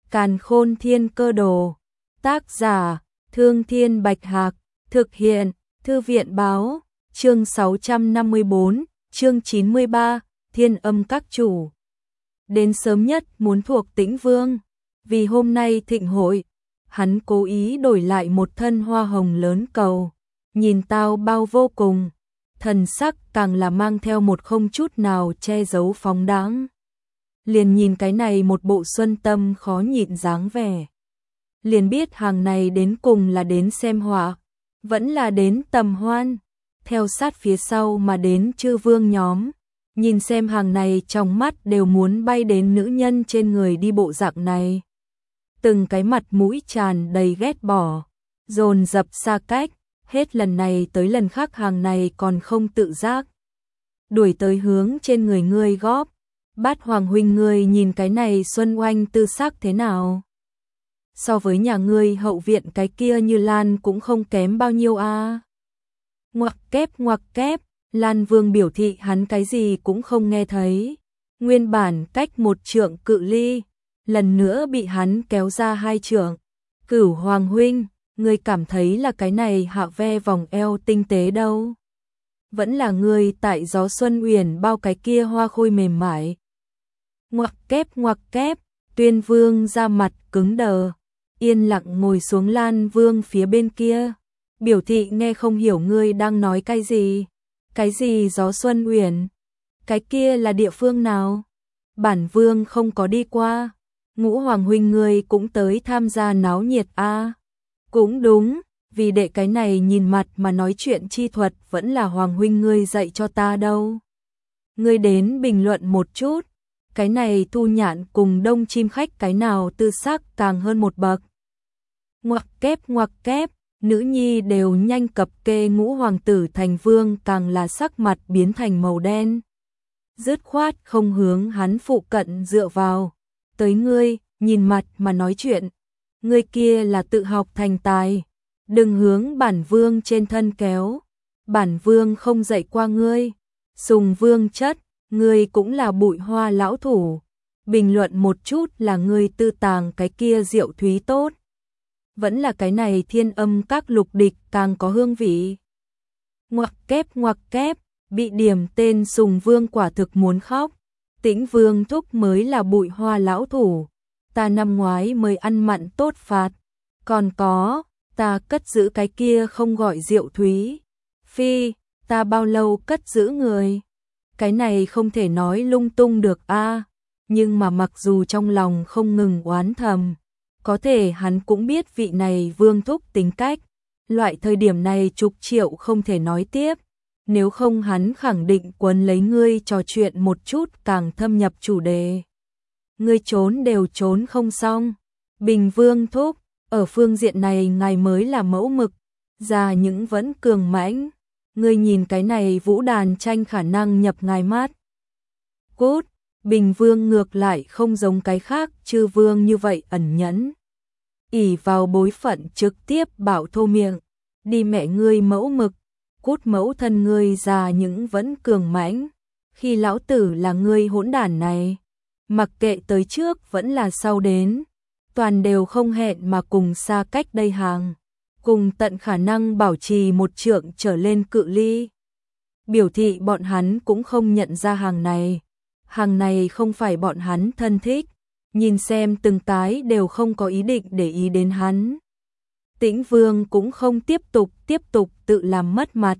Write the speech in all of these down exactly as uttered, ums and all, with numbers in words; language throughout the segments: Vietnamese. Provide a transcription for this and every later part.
Càn Khôn Thiên Cơ Đồ. Tác giả: Thương Thiên Bạch Hạc. Thực hiện: Thư viện Báo. Chương sáu trăm năm mươi bốn, chương chín mươi ba, Thiên Âm Các Chủ. Đến sớm nhất muốn thuộc Tĩnh Vương. Vì hôm nay thịnh hội, hắn cố ý đổi lại một thân hoa hồng lớn cầu, nhìn tao bao vô cùng, thần sắc càng là mang theo một không chút nào che giấu phóng đãng. Liền nhìn cái này một bộ xuân tâm khó nhịn dáng vẻ, liền biết hàng này đến cùng là đến xem họa, vẫn là đến tầm hoan. Theo sát phía sau mà đến chư vương nhóm, nhìn xem hàng này trong mắt đều muốn bay đến nữ nhân trên người đi bộ dạng này. Từng cái mặt mũi tràn đầy ghét bỏ, dồn dập xa cách, hết lần này tới lần khác hàng này còn không tự giác đuổi tới hướng trên người ngươi góp. Bát Hoàng huynh, ngươi nhìn cái này xuân oanh tư sắc thế nào? So với nhà ngươi hậu viện cái kia Như Lan cũng không kém bao nhiêu a. À. Ngoặc kép ngoặc kép, Lan Vương biểu thị hắn cái gì cũng không nghe thấy. Nguyên bản cách một trượng cự ly, lần nữa bị hắn kéo ra hai trượng. Cửu Hoàng huynh, ngươi cảm thấy là cái này hạ ve vòng eo tinh tế đâu? Vẫn là ngươi tại gió xuân uyển bao cái kia hoa khôi mềm mại. Ngoặc kép ngoặc kép, Tuyên Vương ra mặt cứng đờ, yên lặng ngồi xuống Lan Vương phía bên kia, biểu thị nghe không hiểu ngươi đang nói cái gì. Cái gì gió xuân uyển? Cái kia là địa phương nào? Bản Vương không có đi qua. Ngũ Hoàng huynh, ngươi cũng tới tham gia náo nhiệt a? À? Cũng đúng, vì đệ cái này nhìn mặt mà nói chuyện chi thuật vẫn là Hoàng huynh ngươi dạy cho ta đâu. Ngươi đến bình luận một chút, cái này Thu Nhạn cùng Đông Chim Khách cái nào tư sắc càng hơn một bậc. Ngoặc kép ngoặc kép, nữ nhi đều nhanh cập kê Ngũ hoàng tử thành vương càng là sắc mặt biến thành màu đen. Dứt khoát không hướng hắn phụ cận dựa vào. Tới ngươi, nhìn mặt mà nói chuyện. Ngươi kia là tự học thành tài. Đừng hướng bản vương trên thân kéo. Bản vương không dạy qua ngươi. Sùng vương chất, ngươi cũng là bụi hoa lão thủ. Bình luận một chút là ngươi tư tàng cái kia rượu thúy tốt. Vẫn là cái này Thiên Âm Các lục địch càng có hương vị. Ngoặc kép ngoặc kép, bị điểm tên Sùng Vương quả thực muốn khóc. Tĩnh Vương thúc mới là bụi hoa lão thủ. Ta năm ngoái mới ăn mặn tốt phạt. Còn có, ta cất giữ cái kia không gọi rượu thúy. Phi, ta bao lâu cất giữ người. Cái này không thể nói lung tung được a. À. Nhưng mà mặc dù trong lòng không ngừng oán thầm, có thể hắn cũng biết vị này Vương thúc tính cách, loại thời điểm này chục triệu không thể nói tiếp, nếu không hắn khẳng định quấn lấy ngươi trò chuyện một chút càng thâm nhập chủ đề. Ngươi trốn đều trốn không xong. Bình Vương thúc, ở phương diện này ngài mới là mẫu mực, già những vẫn cường mãnh. Ngươi nhìn cái này vũ đàn tranh khả năng nhập ngài mắt. Cút, Bình Vương ngược lại không giống cái khác chư vương như vậy ẩn nhẫn. Ỷ vào bối phận trực tiếp bảo thô miệng, đi mẹ ngươi mẫu mực, cút mẫu thân ngươi già những vẫn cường mãnh, khi lão tử là ngươi hỗn đản này, mặc kệ tới trước vẫn là sau đến, toàn đều không hẹn mà cùng xa cách đây hàng, cùng tận khả năng bảo trì một trượng trở lên cự ly. Biểu thị bọn hắn cũng không nhận ra hàng này, hàng này không phải bọn hắn thân thích. Nhìn xem từng cái đều không có ý định để ý đến hắn. Tĩnh Vương cũng không tiếp tục tiếp tục tự làm mất mặt,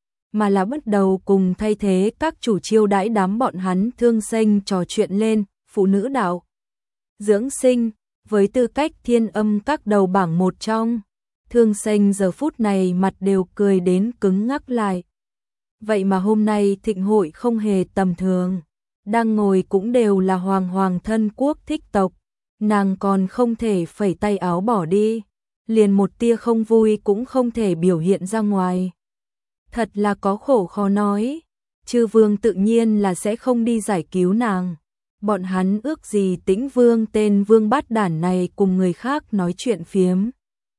mà là bắt đầu cùng thay thế các chủ chiêu đãi đám bọn hắn thương sinh trò chuyện lên phụ nữ đạo. Dưỡng sinh, với tư cách Thiên Âm Các đầu bảng một trong, thương sinh giờ phút này mặt đều cười đến cứng ngắc lại. Vậy mà hôm nay thịnh hội không hề tầm thường. Đang ngồi cũng đều là hoàng hoàng thân quốc thích tộc, nàng còn không thể phẩy tay áo bỏ đi, liền một tia không vui cũng không thể biểu hiện ra ngoài. Thật là có khổ khó nói, chư vương tự nhiên là sẽ không đi giải cứu nàng. Bọn hắn ước gì Tĩnh Vương tên vương bát đản này cùng người khác nói chuyện phiếm.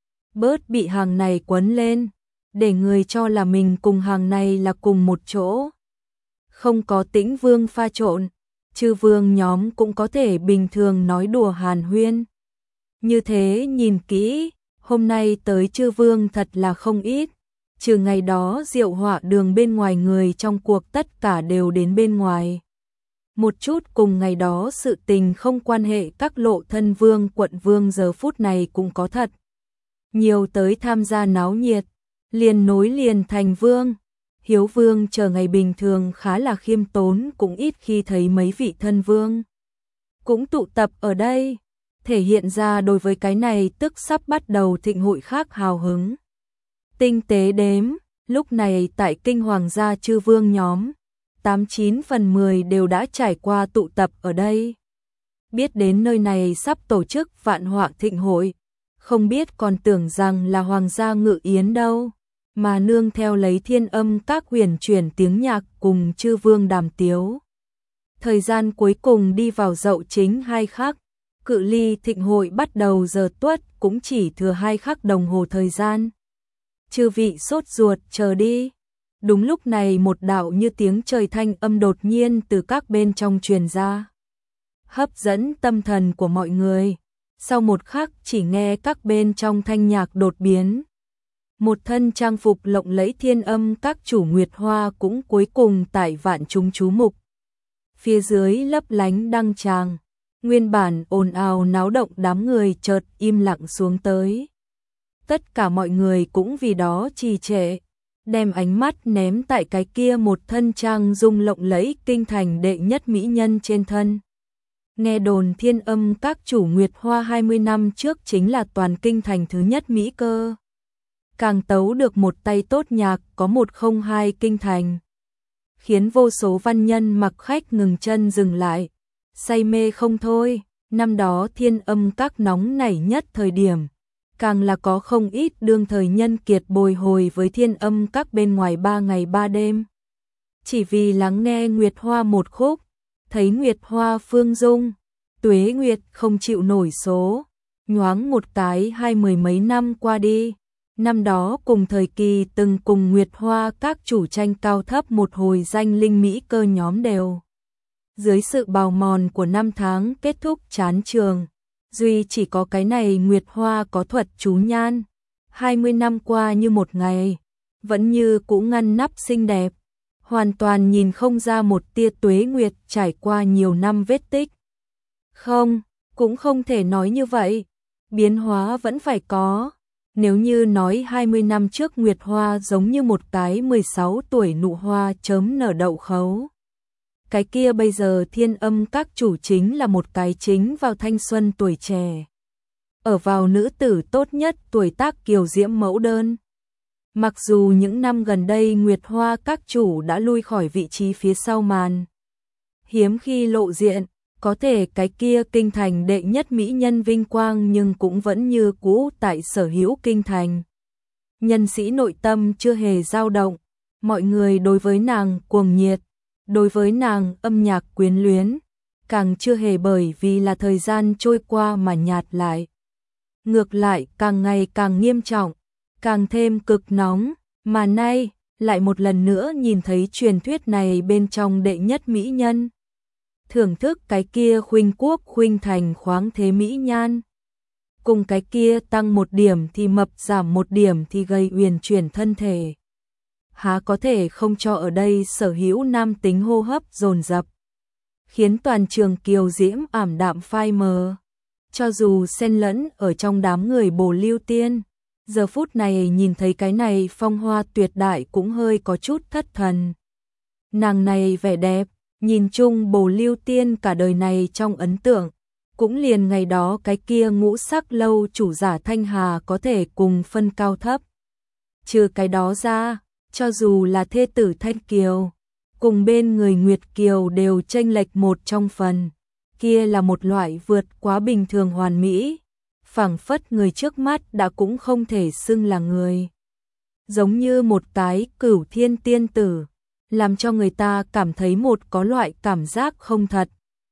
Bớt bị hàng này quấn lên, để người cho là mình cùng hàng này là cùng một chỗ. Không có Tĩnh Vương pha trộn, chư vương nhóm cũng có thể bình thường nói đùa hàn huyên, Như thế nhìn kỹ, hôm nay tới Chư Vương thật là không ít, trừ ngày đó Diệu Họa đường bên ngoài người trong cuộc tất cả đều đến bên ngoài. Một chút cùng ngày đó sự tình không quan hệ các lộ thân vương quận vương giờ phút này cũng có thật. Nhiều tới tham gia náo nhiệt, liền nối liền thành vương. Hiếu vương chờ ngày bình thường khá là khiêm tốn cũng ít khi thấy mấy vị thân vương. Cũng tụ tập ở đây, thể hiện ra đối với cái này tức sắp bắt đầu thịnh hội khác hào hứng. Tinh tế đếm, lúc này tại kinh hoàng gia chư vương nhóm, tám chín phần mười đều đã trải qua tụ tập ở đây. Biết đến nơi này sắp tổ chức vạn họa thịnh hội, không biết còn tưởng rằng là hoàng gia ngự yến đâu, mà nương theo lấy thiên âm các huyền chuyển tiếng nhạc cùng chư vương đàm tiếu. Thời gian cuối cùng đi vào dậu chính hai khắc, cự ly thịnh hội bắt đầu giờ tuất cũng chỉ thừa hai khắc đồng hồ thời gian. Chư vị sốt ruột chờ đi. Đúng lúc này một đạo như tiếng trời thanh âm đột nhiên từ các bên trong truyền ra, hấp dẫn tâm thần của mọi người. Sau một khắc chỉ nghe các bên trong thanh nhạc đột biến. Một thân trang phục lộng lẫy thiên âm các chủ Nguyệt Hoa cũng cuối cùng tại vạn chúng chú mục. Phía dưới lấp lánh đăng tràng, nguyên bản ồn ào náo động đám người chợt im lặng xuống tới. Tất cả mọi người cũng vì đó trì trệ, đem ánh mắt ném tại cái kia một thân trang dung lộng lẫy kinh thành đệ nhất mỹ nhân trên thân. Nghe đồn thiên âm các chủ Nguyệt Hoa hai mươi năm trước chính là toàn kinh thành thứ nhất mỹ cơ. Càng tấu được một tay tốt nhạc có một không hai kinh thành. Khiến vô số văn nhân mặc khách ngừng chân dừng lại, say mê không thôi. Năm đó thiên âm các nóng nảy nhất thời điểm, càng là có không ít đương thời nhân kiệt bồi hồi với thiên âm các bên ngoài ba ngày ba đêm. Chỉ vì lắng nghe Nguyệt Hoa một khúc, thấy Nguyệt Hoa phương dung, tuế nguyệt không chịu nổi số, nhoáng một cái hai mười mấy năm qua đi. Năm đó cùng thời kỳ từng cùng Nguyệt Hoa các chủ tranh cao thấp một hồi danh linh mỹ cơ nhóm đều. Dưới sự bào mòn của năm tháng kết thúc chán trường, duy chỉ có cái này Nguyệt Hoa có thuật chú nhan, hai mươi năm qua như một ngày, vẫn như cũ ngăn nắp xinh đẹp, hoàn toàn nhìn không ra một tia tuế nguyệt trải qua nhiều năm vết tích. Không, cũng không thể nói như vậy, biến hóa vẫn phải có. Nếu như nói hai mươi năm trước Nguyệt Hoa giống như một cái mười sáu tuổi nụ hoa chớm nở đậu khấu, cái kia bây giờ thiên âm các chủ chính là một cái chính vào thanh xuân tuổi trẻ, ở vào nữ tử tốt nhất tuổi tác kiều diễm mẫu đơn. Mặc dù những năm gần đây Nguyệt Hoa các chủ đã lui khỏi vị trí phía sau màn, hiếm khi lộ diện, có thể cái kia kinh thành đệ nhất mỹ nhân vinh quang nhưng cũng vẫn như cũ tại sở hữu kinh thành. Nhân sĩ nội tâm chưa hề dao động, mọi người đối với nàng cuồng nhiệt, đối với nàng âm nhạc quyến luyến, càng chưa hề bởi vì là thời gian trôi qua mà nhạt lại. Ngược lại càng ngày càng nghiêm trọng, càng thêm cực nóng, mà nay lại một lần nữa nhìn thấy truyền thuyết này bên trong đệ nhất mỹ nhân. Thưởng thức cái kia khuynh quốc khuynh thành khoáng thế mỹ nhan. Cùng cái kia tăng một điểm thì mập giảm một điểm thì gây uyển chuyển thân thể. Há có thể không cho ở đây sở hữu nam tính hô hấp dồn dập, khiến toàn trường kiều diễm ảm đạm phai mờ. Cho dù xen lẫn ở trong đám người Bồ Lưu Tiên, giờ phút này nhìn thấy cái này phong hoa tuyệt đại cũng hơi có chút thất thần. Nàng này vẻ đẹp, nhìn chung Bồ Lưu Tiên cả đời này trong ấn tượng, cũng liền ngày đó cái kia ngũ sắc lâu chủ giả Thanh Hà có thể cùng phân cao thấp. Trừ cái đó ra, cho dù là thê tử Thanh Kiều, cùng bên người Nguyệt Kiều đều chênh lệch một trong phần, kia là một loại vượt quá bình thường hoàn mỹ, phảng phất người trước mắt đã cũng không thể xưng là người. Giống như một cái cửu thiên tiên tử, làm cho người ta cảm thấy một có loại cảm giác không thật.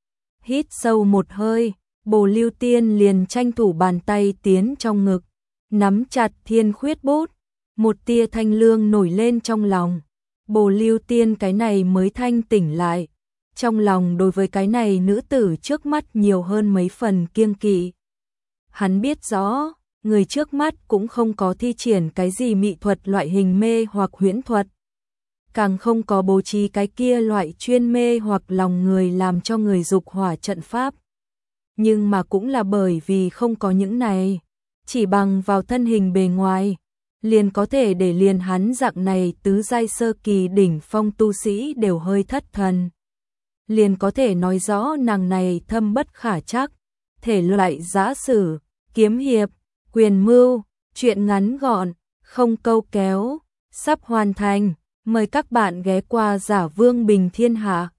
Hít sâu một hơi, Bồ Lưu Tiên liền tranh thủ bàn tay tiến trong ngực, nắm chặt thiên khuyết bút, một tia thanh lương nổi lên trong lòng. Bồ Lưu Tiên cái này mới thanh tỉnh lại, trong lòng đối với cái này nữ tử trước mắt nhiều hơn mấy phần kiêng kỵ. Hắn biết rõ, người trước mắt cũng không có thi triển cái gì mị thuật loại hình mê hoặc huyễn thuật, càng không có bố trí cái kia loại chuyên mê hoặc lòng người làm cho người dục hỏa trận pháp. Nhưng mà cũng là bởi vì không có những này, chỉ bằng vào thân hình bề ngoài, liền có thể để liền hắn dạng này tứ giai sơ kỳ đỉnh phong tu sĩ đều hơi thất thần. Liền có thể nói rõ nàng này thâm bất khả trắc, thể loại giã sử, kiếm hiệp, quyền mưu, chuyện ngắn gọn, không câu kéo, sắp hoàn thành. Mời các bạn ghé qua Giả Vương Bình Thiên Hạ.